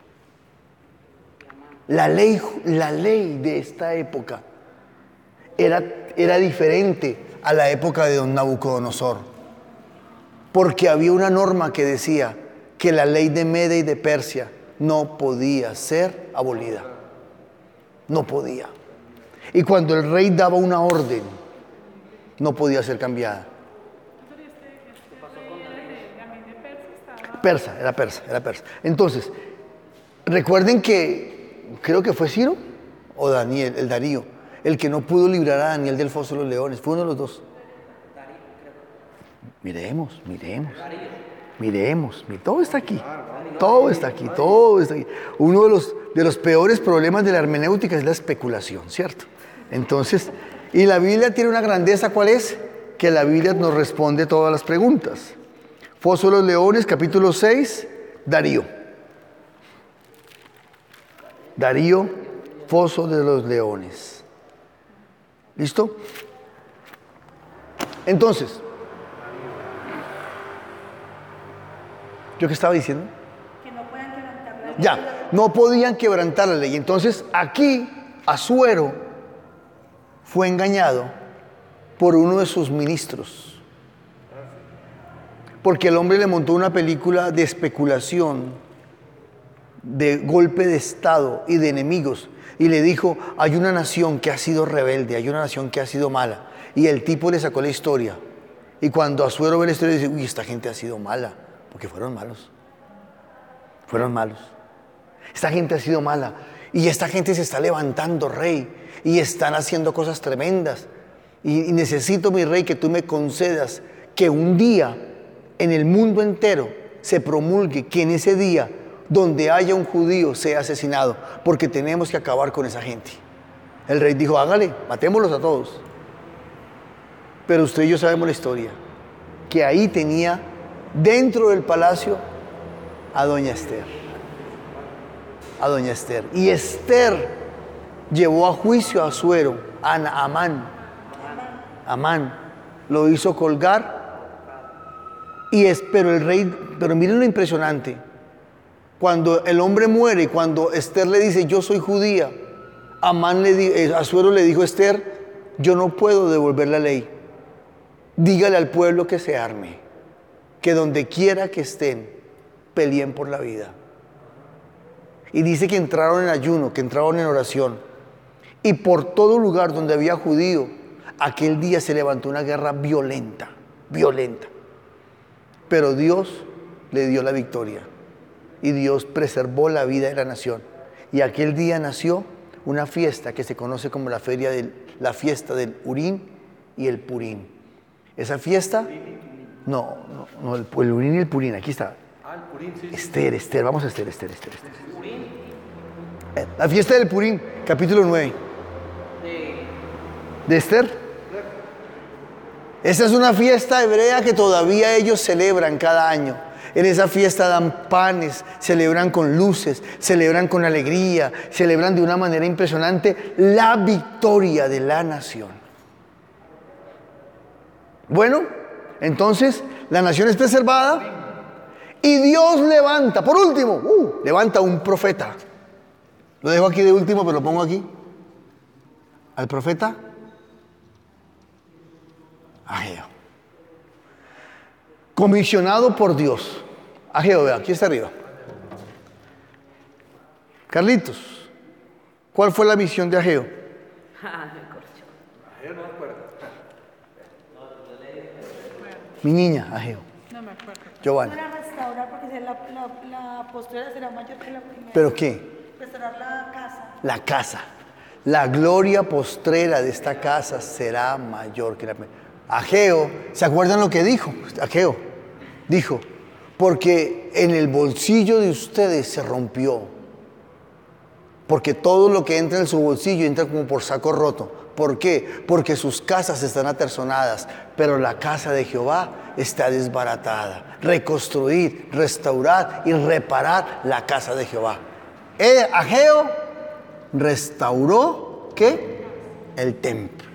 la ley, la ley de esta época era, era diferente a la época de don Nabucodonosor, porque había una norma que decía que la ley de Media y de Persia no podía ser abolida. No podía. Y cuando el rey daba una orden, no podía ser cambiada. Persa, era persa, era persa. Entonces, recuerden que creo que fue Ciro o Daniel, el Darío, el que no pudo librar a Daniel del foso de los leones. Fue uno de los dos. Miremos, miremos. Miremos, mire, todo está aquí. Todo está aquí, todo está aquí. Uno de los, de los peores problemas de la hermenéutica es la especulación, ¿cierto? Entonces, y la Biblia tiene una grandeza, ¿cuál es? Que la Biblia nos responde todas las preguntas. Foso de los leones, capítulo seis, Darío. Darío, foso de los leones. ¿Listo? Entonces, ¿yo qué estaba diciendo? Que no puedan quebrantar la ley. Ya, no podían quebrantar la ley. Entonces, aquí, Asuero fue engañado por uno de sus ministros. Porque el hombre le montó una película de especulación, de golpe de Estado y de enemigos. Y le dijo, hay una nación que ha sido rebelde, hay una nación que ha sido mala. Y el tipo le sacó la historia. Y cuando Asuero ve la historia, dice, uy, esta gente ha sido mala. Porque fueron malos. Fueron malos. Esta gente ha sido mala. Y esta gente se está levantando, rey. Y están haciendo cosas tremendas. Y, y necesito, mi rey, que tú me concedas que un día en el mundo entero se promulgue que en ese día donde haya un judío sea asesinado. Porque tenemos que acabar con esa gente. El rey dijo, hágale, matémoslos a todos. Pero usted y yo sabemos la historia. Que ahí tenía dentro del palacio a doña Esther. A doña Esther. Y Esther llevó a juicio a Asuero, a Amán. Amán. Lo hizo colgar. Y es, pero el rey, pero miren lo impresionante. Cuando el hombre muere, cuando Esther le dice, yo soy judía, Amán le di, eh, Asuero le dijo a Esther, yo no puedo devolver la ley. Dígale al pueblo que se arme. Que donde quiera que estén, peleen por la vida. Y dice que entraron en ayuno, que entraron en oración. Y por todo lugar donde había judío, aquel día se levantó una guerra violenta, violenta. Pero Dios le dio la victoria. Y Dios preservó la vida de la nación. Y aquel día nació una fiesta que se conoce como la, feria del, la fiesta del Urim y el Purim. Esa fiesta... No, no, no el, el Urim y el Purim, aquí está. Ah, el Purim, sí. Esther, Esther, vamos a Esther, Esther, Esther, Esther. La fiesta del Purim, capítulo nueve. ¿De Esther? Esa es una fiesta hebrea que todavía ellos celebran cada año. En esa fiesta dan panes, celebran con luces, celebran con alegría, celebran de una manera impresionante la victoria de la nación. Bueno, entonces la nación es preservada y Dios levanta, por último, uh, levanta un profeta. Lo dejo aquí de último, pero lo pongo aquí. Al profeta Ageo. Comisionado por Dios. Ageo, vea, aquí está arriba. Carlitos, ¿cuál fue la misión de Ageo? Mi niña, Ageo. No me acuerdo. Giovanna. Para restaurar, porque la, la, la postrera será mayor que la primera. ¿Pero qué? Restaurar la casa. La casa. La gloria postrera de esta casa será mayor que la primera. Ageo, ¿se acuerdan lo que dijo? Ageo dijo, porque en el bolsillo de ustedes se rompió. Porque todo lo que entra en su bolsillo entra como por saco roto. ¿Por qué? Porque sus casas están aterzonadas, pero la casa de Jehová está desbaratada. Reconstruir, restaurar y reparar la casa de Jehová. Eh, Ageo restauró, ¿qué? El templo.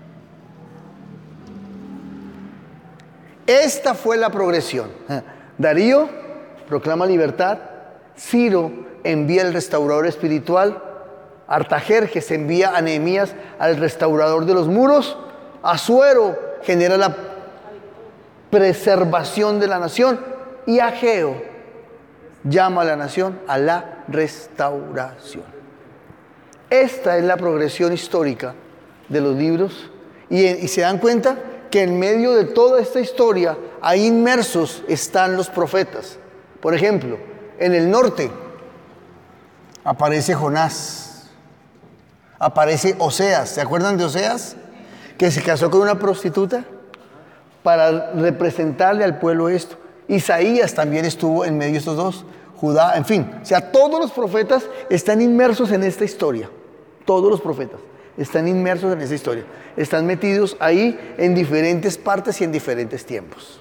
Esta fue la progresión. Darío proclama libertad. Ciro envía al restaurador espiritual. Artajerjes envía a Nehemías al restaurador de los muros. Asuero genera la preservación de la nación. Y Ageo llama a la nación a la restauración. Esta es la progresión histórica de los libros y, y se dan cuenta que en medio de toda esta historia, ahí inmersos están los profetas. Por ejemplo, en el norte aparece Jonás, aparece Oseas. ¿Se acuerdan de Oseas? Que se casó con una prostituta para representarle al pueblo esto. Isaías también estuvo en medio de estos dos. Judá, en fin. O sea, todos los profetas están inmersos en esta historia. Todos los profetas están inmersos en esta historia. Están metidos ahí en diferentes partes y en diferentes tiempos.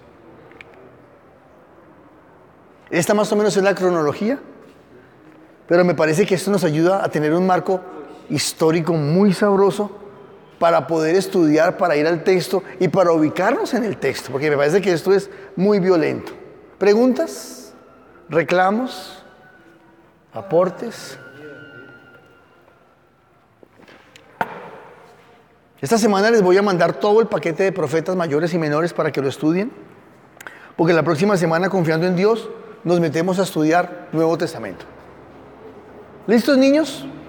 Esta más o menos es la cronología, pero me parece que esto nos ayuda a tener un marco histórico muy sabroso para poder estudiar, para ir al texto y para ubicarnos en el texto, porque me parece que esto es muy violento. ¿Preguntas? ¿Reclamos? ¿Aportes? Esta semana les voy a mandar todo el paquete de profetas mayores y menores para que lo estudien, porque la próxima semana, confiando en Dios, nos metemos a estudiar Nuevo Testamento. ¿Listos, niños?